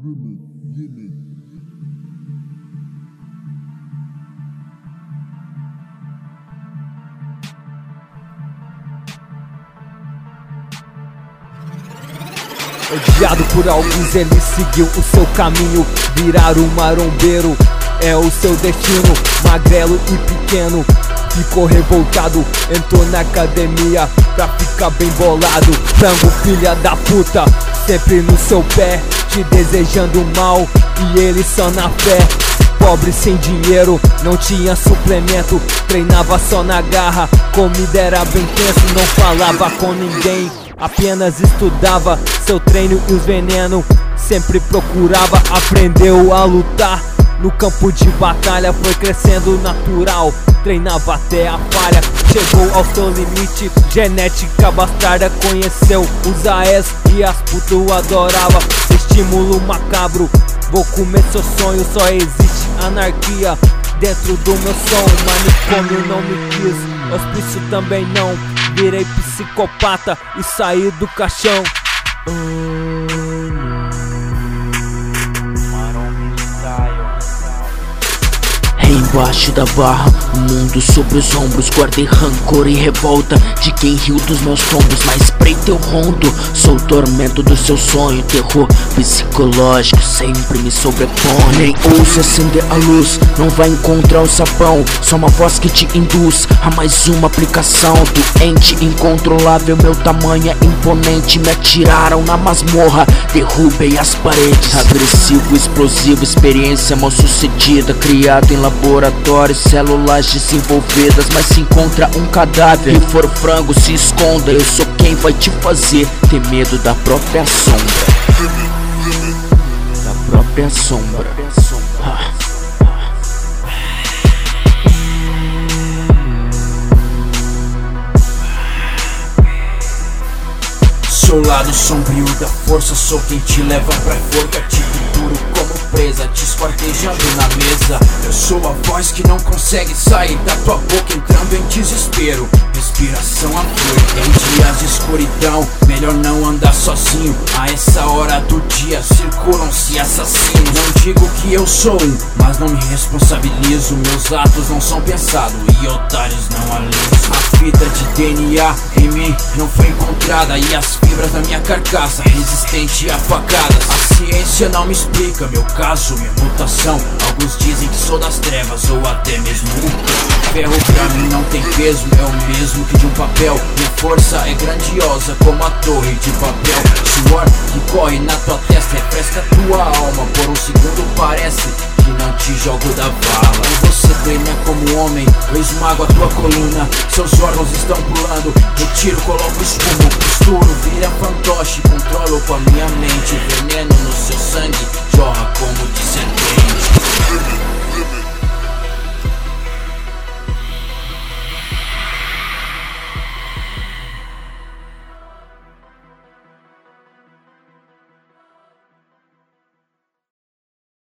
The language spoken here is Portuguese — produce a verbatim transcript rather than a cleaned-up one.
Odiado por alguns, ele seguiu o seu caminho. Virar um marombeiro é o seu destino. Magrelo e pequeno, ficou revoltado. Entrou na academia pra ficar bem bolado. Frango filha da puta, sempre no seu pé, te desejando mal e ele só na fé. Pobre sem dinheiro, não tinha suplemento, treinava só na garra, comida era bem tenso. Não falava com ninguém, apenas estudava seu treino e os venenos. Sempre procurava, aprendeu a lutar no campo de batalha, foi crescendo natural, treinava até a falha. Chegou ao seu limite, genética bastarda, conheceu os A E S e as putas adorava. Estímulo macabro, vou comer seu sonho, só existe anarquia dentro do meu som. Manicômio não me quis, hospício também não. Virei psicopata e saí do caixão. Embaixo da barra, o mundo sobre os ombros. Guardei rancor e revolta de quem riu dos meus tombos. Mas preto eu rondo, sou o tormento do seu sonho. Terror psicológico sempre me sobrepõe. Nem ouse acender a luz, não vai encontrar o sabão. Só uma voz que te induz a mais uma aplicação. Doente, incontrolável, meu tamanho é imponente. Me atiraram na masmorra, derrubei as paredes. Agressivo, explosivo, experiência mal sucedida. Criado em laboratório, células desenvolvidas. Mas se encontra um cadáver e for frango, se esconda. Eu sou quem vai te fazer ter medo da própria sombra. Da própria sombra. Ah. Sou o lado sombrio da força, sou quem te leva pra forca. Te duro como presa, te esquartejando na mesa. Eu sou a voz que não consegue sair da tua boca, entrando em desespero, respiração a flor. Em dias de escuridão, melhor não andar sozinho. A essa hora do dia circulam-se assassinos. Não digo que eu sou um, mas não me responsabilizo. Meus atos não são pensados e otários não aliso. A fita de D N A em mim não foi encontrada e as fibras da minha carcaça resistente a facadas. A ciência não me explica meu caso, minha mutação. Alguns dizem que sou das trevas ou até mesmo um ferro. Pra mim não tem peso, é o mesmo que de um papel. Minha força é grandiosa como a torre de papel. Suor que corre na tua testa refresca tua alma. Por um segundo parece que não te jogo da vala. Você treina como homem, eu esmago a tua coluna. Seus órgãos estão pulando, retiro, coloco espumo, costuro, vira fantoche. Controlo com a minha mente, veneno no seu sangue